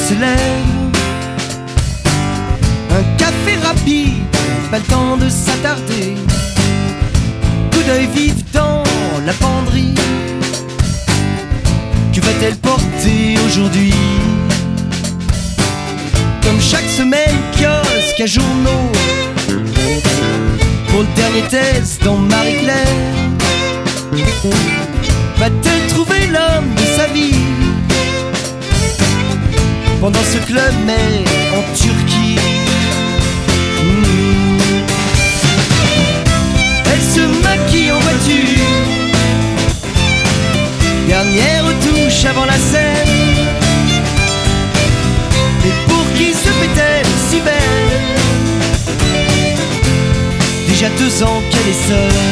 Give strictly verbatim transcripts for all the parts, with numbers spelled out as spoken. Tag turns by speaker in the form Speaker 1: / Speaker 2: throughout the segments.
Speaker 1: se lève. Un café rapide, pas le temps de s'attarder. Coup d'œil vif dans la penderie. Que va-t-elle porter aujourd'hui? Comme chaque semaine, kiosque à journaux. Pour le dernier test dans Marie-Claire. Va-t-elle trouver l'homme de sa vie pendant ce club mais en Turquie? mmh. Elle se maquille en voiture, dernière touche avant la scène. Mais pour qui se fait-elle si belle? Déjà deux ans qu'elle est seule.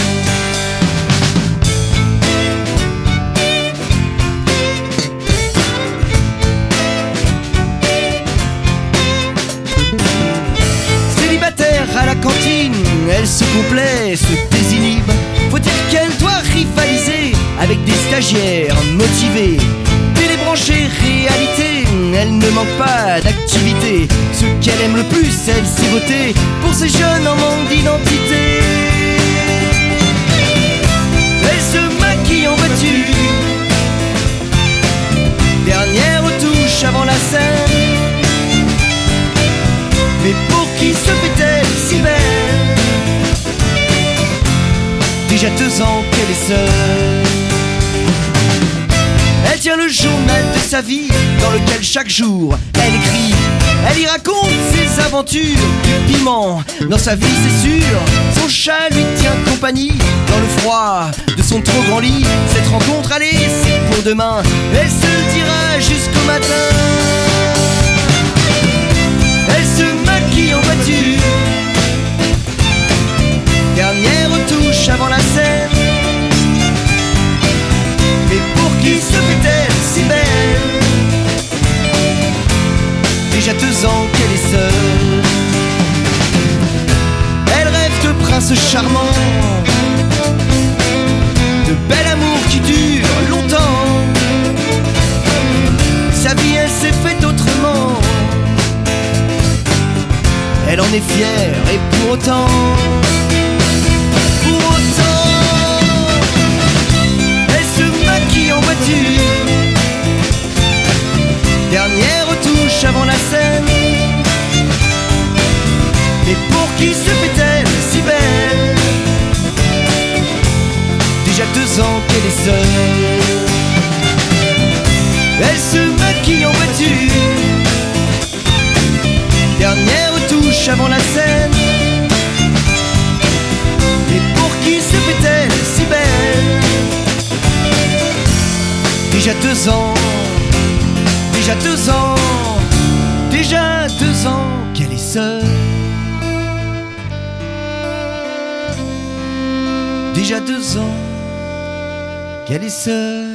Speaker 1: À la cantine, elle se complaît, se désinhibe. Faut dire qu'elle doit rivaliser avec des stagiaires motivés. Télébranchée réalité, elle ne manque pas d'activité. Ce qu'elle aime le plus, elle sait voter pour ces jeunes en manque d'identité. Elle se maquille en voiture, dernière touche avant la scène. Mais pour qui se fait-elle si belle? Déjà deux ans qu'elle est seule. Elle tient le journal de sa vie, dans lequel chaque jour elle écrit. Elle y raconte ses aventures, du piment dans sa vie c'est sûr. Son chat lui tient compagnie dans le froid de son trop grand lit. Cette rencontre, allez, c'est pour demain. Elle se le dira jusqu'au matin. Elle se maquille en voiture, dernière touche avant la scène. Mais pour qui se fait-elle si belle? Déjà deux ans qu'elle est seule. Elle rêve de prince charmant, de bel amour qui dure longtemps. Sa vie elle s'est faite autrement. Elle en est fière et pour autant, pour autant, elle se maquille en voiture, dernière touche avant la scène. Mais pour qui se fait-elle si belle? Déjà deux ans qu'elle est seule. Elle se maquille en voiture, dernière touche avant la scène. Et pour qui se fait-elle si belle? Déjà deux ans, déjà deux ans, déjà deux ans qu'elle est seule. Déjà deux ans qu'elle est seule.